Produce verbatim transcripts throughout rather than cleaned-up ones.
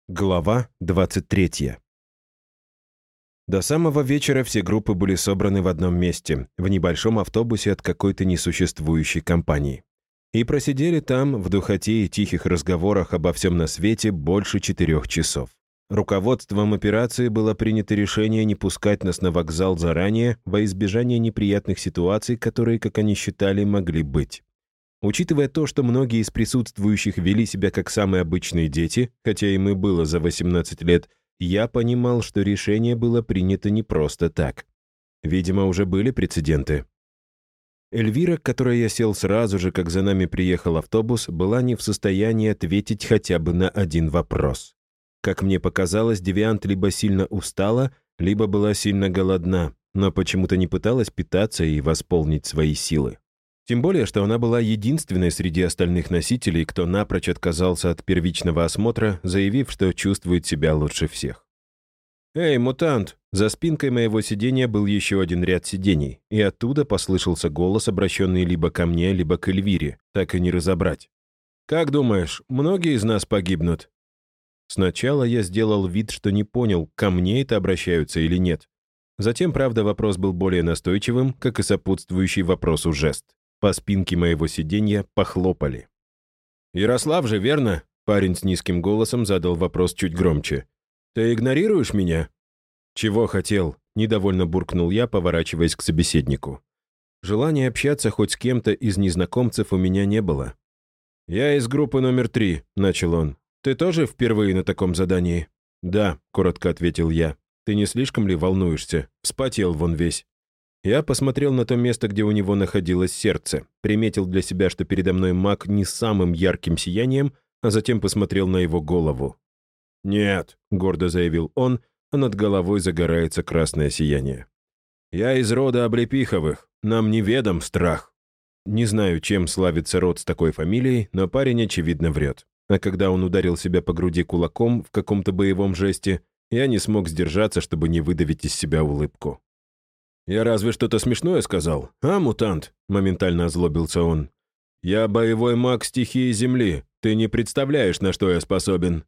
Глава двадцать третья. До самого вечера все группы были собраны в одном месте, в небольшом автобусе от какой-то несуществующей компании. И просидели там, в духоте и тихих разговорах обо всем на свете, больше четырех часов. Руководством операции было принято решение не пускать нас на вокзал заранее во избежание неприятных ситуаций, которые, как они считали, могли быть. Учитывая то, что многие из присутствующих вели себя как самые обычные дети, хотя им и было за восемнадцать лет, я понимал, что решение было принято не просто так. Видимо, уже были прецеденты. Эльвира, к которой я сел сразу же, как за нами приехал автобус, была не в состоянии ответить хотя бы на один вопрос. Как мне показалось, девиант либо сильно устала, либо была сильно голодна, но почему-то не пыталась питаться и восполнить свои силы. Тем более, что она была единственной среди остальных носителей, кто напрочь отказался от первичного осмотра, заявив, что чувствует себя лучше всех. «Эй, мутант!» За спинкой моего сидения был еще один ряд сидений, и оттуда послышался голос, обращенный либо ко мне, либо к Эльвире, так и не разобрать. «Как думаешь, многие из нас погибнут?» Сначала я сделал вид, что не понял, ко мне это обращаются или нет. Затем, правда, вопрос был более настойчивым, как и сопутствующий вопросу жест. По спинке моего сиденья похлопали. «Ярослав же, верно?» Парень с низким голосом задал вопрос чуть громче. «Ты игнорируешь меня?» «Чего хотел?» — недовольно буркнул я, поворачиваясь к собеседнику. Желания общаться хоть с кем-то из незнакомцев у меня не было. «Я из группы номер три», — начал он. «Ты тоже впервые на таком задании?» «Да», — коротко ответил я. «Ты не слишком ли волнуешься? Вспотел вон весь». Я посмотрел на то место, где у него находилось сердце, приметил для себя, что передо мной маг не с самым ярким сиянием, а затем посмотрел на его голову. «Нет», — гордо заявил он, а над головой загорается красное сияние. «Я из рода Облепиховых, нам неведом страх». Не знаю, чем славится род с такой фамилией, но парень, очевидно, врет. А когда он ударил себя по груди кулаком в каком-то боевом жесте, я не смог сдержаться, чтобы не выдавить из себя улыбку. «Я разве что-то смешное сказал? А, мутант?» — моментально озлобился он. «Я боевой маг стихии Земли. Ты не представляешь, на что я способен».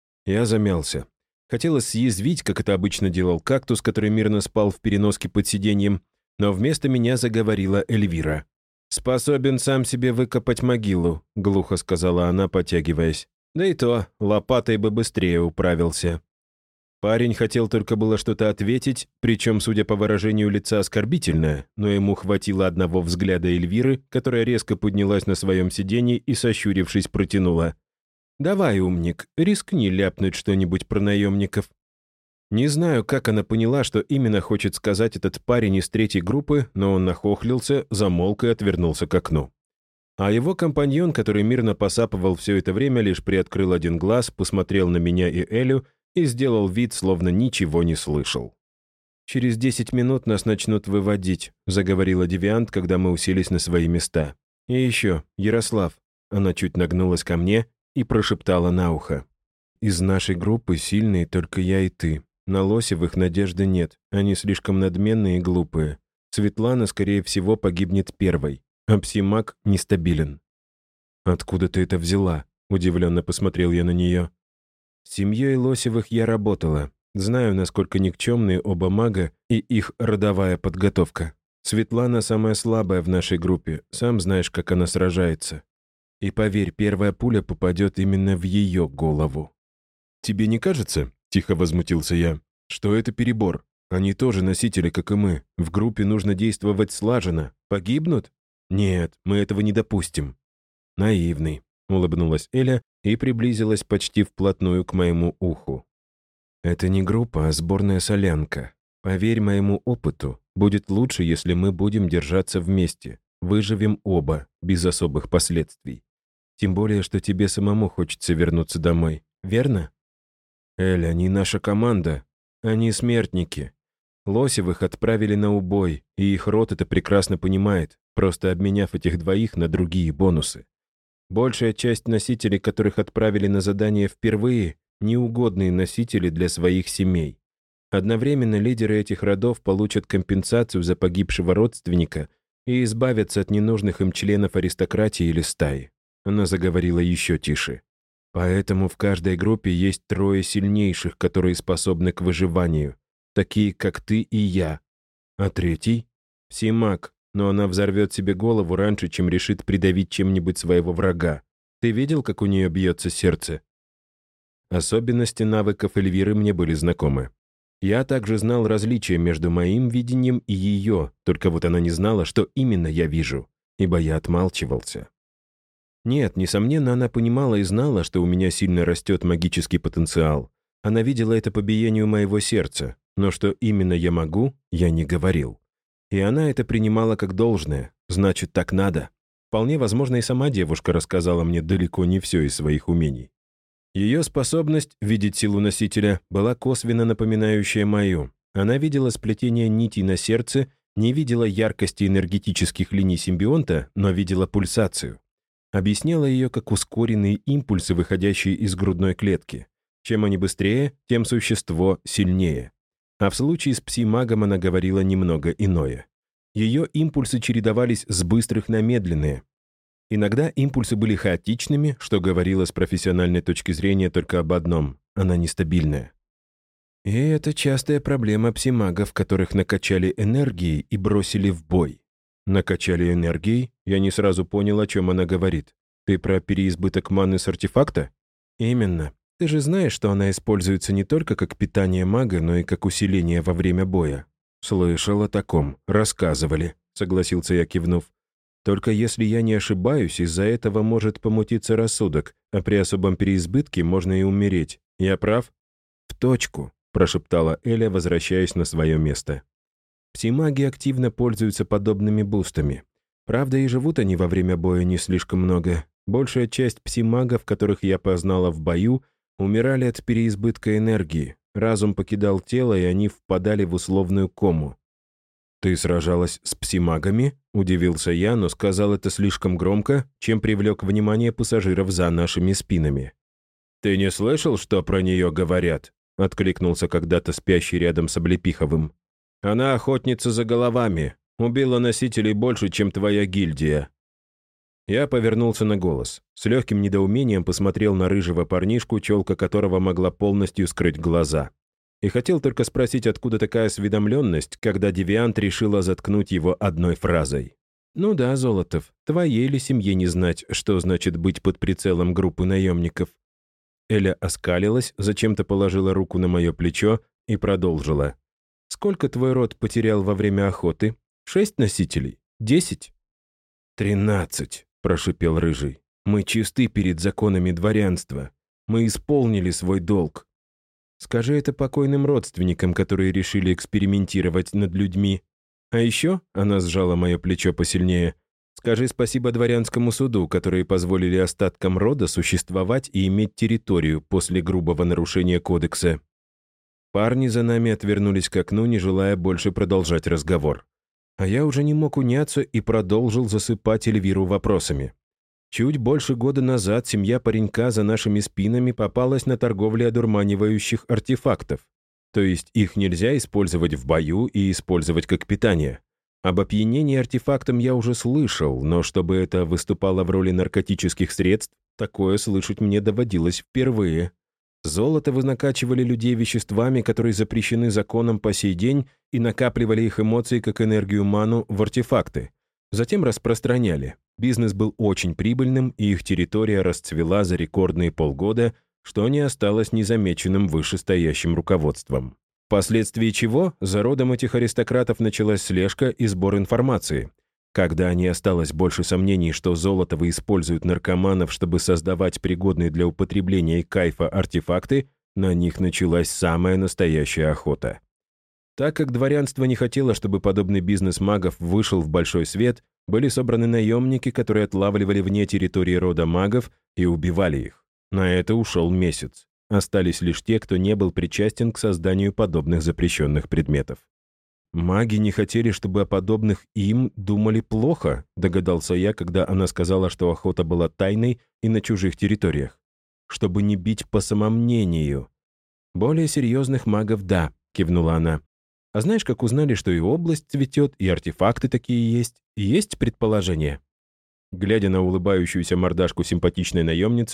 Я замялся. Хотелось съязвить, как это обычно делал кактус, который мирно спал в переноске под сиденьем, но вместо меня заговорила Эльвира. «Способен сам себе выкопать могилу», — глухо сказала она, потягиваясь. «Да и то, лопатой бы быстрее управился». Парень хотел только было что-то ответить, причем, судя по выражению лица, оскорбительное, но ему хватило одного взгляда Эльвиры, которая резко поднялась на своем сиденье и, сощурившись, протянула. «Давай, умник, рискни ляпнуть что-нибудь про наемников». Не знаю, как она поняла, что именно хочет сказать этот парень из третьей группы, но он нахохлился, замолк и отвернулся к окну. А его компаньон, который мирно посапывал все это время, лишь приоткрыл один глаз, посмотрел на меня и Элю и сделал вид, словно ничего не слышал. «Через десять минут нас начнут выводить», — заговорила девиант, когда мы уселись на свои места. «И еще, Ярослав». Она чуть нагнулась ко мне и прошептала на ухо. «Из нашей группы сильные только я и ты. На Лосевых надежды нет, они слишком надменные и глупые. Светлана, скорее всего, погибнет первой, а псимаг нестабилен». «Откуда ты это взяла?» — удивленно посмотрел я на нее. С семьей Лосевых я работала. Знаю, насколько никчемные оба мага и их родовая подготовка. Светлана самая слабая в нашей группе, сам знаешь, как она сражается. И поверь, первая пуля попадет именно в ее голову. «Тебе не кажется, — тихо возмутился я, — что это перебор? Они тоже носители, как и мы. В группе нужно действовать слаженно. Погибнут? Нет, мы этого не допустим». «Наивный», — улыбнулась Эля и приблизилась почти вплотную к моему уху. «Это не группа, а сборная солянка. Поверь моему опыту, будет лучше, если мы будем держаться вместе. Выживем оба, без особых последствий. Тем более, что тебе самому хочется вернуться домой, верно?» «Эль, они наша команда. Они смертники. Лосевых отправили на убой, и их род это прекрасно понимает, просто обменяв этих двоих на другие бонусы. Большая часть носителей, которых отправили на задание впервые, неугодные носители для своих семей. Одновременно лидеры этих родов получат компенсацию за погибшего родственника и избавятся от ненужных им членов аристократии или стаи. Она заговорила еще тише. Поэтому в каждой группе есть трое сильнейших, которые способны к выживанию, такие как ты и я. А третий? Псимаг, но она взорвет себе голову раньше, чем решит придавить чем-нибудь своего врага. Ты видел, как у нее бьется сердце? Особенности навыков Эльвиры мне были знакомы. Я также знал различия между моим видением и ее, только вот она не знала, что именно я вижу, ибо я отмалчивался. Нет, несомненно, она понимала и знала, что у меня сильно растет магический потенциал. Она видела это по биению моего сердца, но что именно я могу, я не говорил. И она это принимала как должное, значит, так надо. Вполне возможно, и сама девушка рассказала мне далеко не все из своих умений. Ее способность видеть силу носителя была косвенно напоминающая мою. Она видела сплетение нитей на сердце, не видела яркости энергетических линий симбионта, но видела пульсацию. Объясняла ее как ускоренные импульсы, выходящие из грудной клетки. Чем они быстрее, тем существо сильнее. А в случае с пси-магом она говорила немного иное. Ее импульсы чередовались с быстрых на медленные. Иногда импульсы были хаотичными, что говорило с профессиональной точки зрения только об одном — она нестабильная. И это частая проблема пси-магов, которых накачали энергией и бросили в бой. Накачали энергией? Я не сразу понял, о чем она говорит. Ты про переизбыток маны с артефакта? Именно. Ты же знаешь, что она используется не только как питание мага, но и как усиление во время боя. Слышал о таком. Рассказывали, согласился я, кивнув. Только если я не ошибаюсь, из-за этого может помутиться рассудок, а при особом переизбытке можно и умереть. Я прав? В точку, прошептала Эля, возвращаясь на свое место. Пси-маги активно пользуются подобными бустами. Правда, и живут они во время боя не слишком много. Большая часть пси-магов, которых я познала в бою, умирали от переизбытка энергии. Разум покидал тело, и они впадали в условную кому. «Ты сражалась с пси-магами?» — удивился я, но сказал это слишком громко, чем привлек внимание пассажиров за нашими спинами. «Ты не слышал, что про нее говорят?» — откликнулся когда-то спящий рядом с Облепиховым. «Она охотница за головами. Убила носителей больше, чем твоя гильдия». Я повернулся на голос. С легким недоумением посмотрел на рыжего парнишку, челка которого могла полностью скрыть глаза. И хотел только спросить, откуда такая осведомленность, когда девиант решила заткнуть его одной фразой. «Ну да, Золотов, твоей или семье не знать, что значит быть под прицелом группы наемников». Эля оскалилась, зачем-то положила руку на мое плечо и продолжила. «Сколько твой род потерял во время охоты? Шесть носителей? Десять?» «Тринадцать», — прошипел Рыжий. «Мы чисты перед законами дворянства. Мы исполнили свой долг». «Скажи это покойным родственникам, которые решили экспериментировать над людьми. А еще», — она сжала мое плечо посильнее, «скажи спасибо дворянскому суду, которые позволили остаткам рода существовать и иметь территорию после грубого нарушения кодекса». Парни за нами отвернулись к окну, не желая больше продолжать разговор. А я уже не мог уняться и продолжил засыпать Эльвиру вопросами. Чуть больше года назад семья паренька за нашими спинами попалась на торговле одурманивающих артефактов. То есть их нельзя использовать в бою и использовать как питание. Об опьянении артефактом я уже слышал, но чтобы это выступало в роли наркотических средств, такое слышать мне доводилось впервые. Золотовы накачивали людей веществами, которые запрещены законом по сей день, и накапливали их эмоции как энергию ману в артефакты. Затем распространяли. Бизнес был очень прибыльным, и их территория расцвела за рекордные полгода, что не осталось незамеченным вышестоящим руководством. Впоследствии чего за родом этих аристократов началась слежка и сбор информации. Когда не осталось больше сомнений, что Золотовы используют наркоманов, чтобы создавать пригодные для употребления и кайфа артефакты, на них началась самая настоящая охота. Так как дворянство не хотело, чтобы подобный бизнес магов вышел в большой свет, были собраны наемники, которые отлавливали вне территории рода магов и убивали их. На это ушел месяц. Остались лишь те, кто не был причастен к созданию подобных запрещенных предметов. «Маги не хотели, чтобы о подобных им думали плохо», догадался я, когда она сказала, что охота была тайной и на чужих территориях. «Чтобы не бить по самомнению». «Более серьезных магов, да», кивнула она. «А знаешь, как узнали, что и область цветет, и артефакты такие есть? Есть предположение?» Глядя на улыбающуюся мордашку симпатичной наемницы,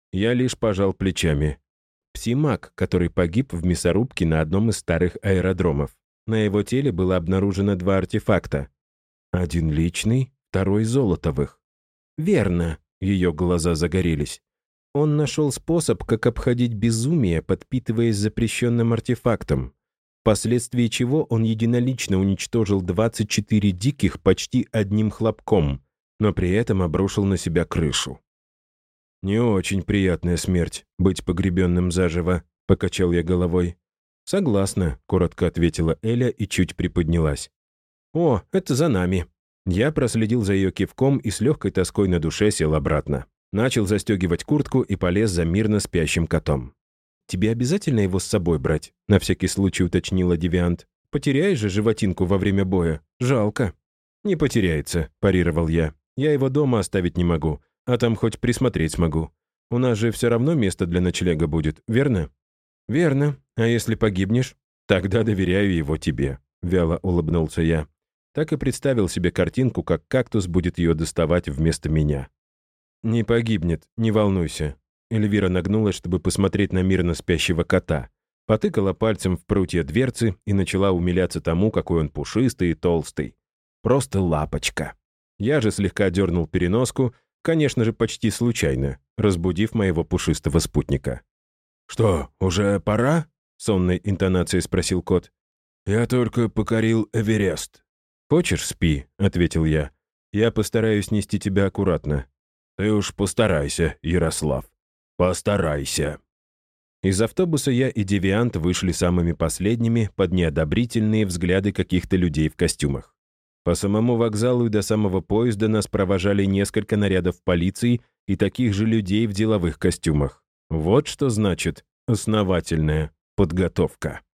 Я лишь пожал плечами. Псимак, который погиб в мясорубке на одном из старых аэродромов. На его теле было обнаружено два артефакта. Один личный, второй золотовых. Верно, ее глаза загорелись. Он нашел способ, как обходить безумие, подпитываясь запрещенным артефактом, впоследствии чего он единолично уничтожил двадцать четыре диких почти одним хлопком, но при этом обрушил на себя крышу. «Не очень приятная смерть, быть погребенным заживо», — покачал я головой. «Согласна», — коротко ответила Эля и чуть приподнялась. «О, это за нами». Я проследил за ее кивком и с легкой тоской на душе сел обратно. Начал застегивать куртку и полез за мирно спящим котом. «Тебе обязательно его с собой брать?» — на всякий случай уточнила Девиант. «Потеряешь же животинку во время боя. Жалко». «Не потеряется», — парировал я. «Я его дома оставить не могу, а там хоть присмотреть смогу. У нас же все равно место для ночлега будет, верно?» «Верно. А если погибнешь?» «Тогда доверяю его тебе», — вяло улыбнулся я. Так и представил себе картинку, как кактус будет ее доставать вместо меня. «Не погибнет, не волнуйся». Эльвира нагнулась, чтобы посмотреть на мирно спящего кота. Потыкала пальцем в прутья дверцы и начала умиляться тому, какой он пушистый и толстый. Просто лапочка. Я же слегка дернул переноску, конечно же, почти случайно, разбудив моего пушистого спутника. «Что, уже пора?» — сонной интонацией спросил кот. «Я только покорил Эверест». «Хочешь, спи», — ответил я. «Я постараюсь нести тебя аккуратно». «Ты уж постарайся, Ярослав. Постарайся». Из автобуса я и Девиант вышли самыми последними под неодобрительные взгляды каких-то людей в костюмах. По самому вокзалу и до самого поезда нас провожали несколько нарядов полиции и таких же людей в деловых костюмах. Вот что значит основательная подготовка.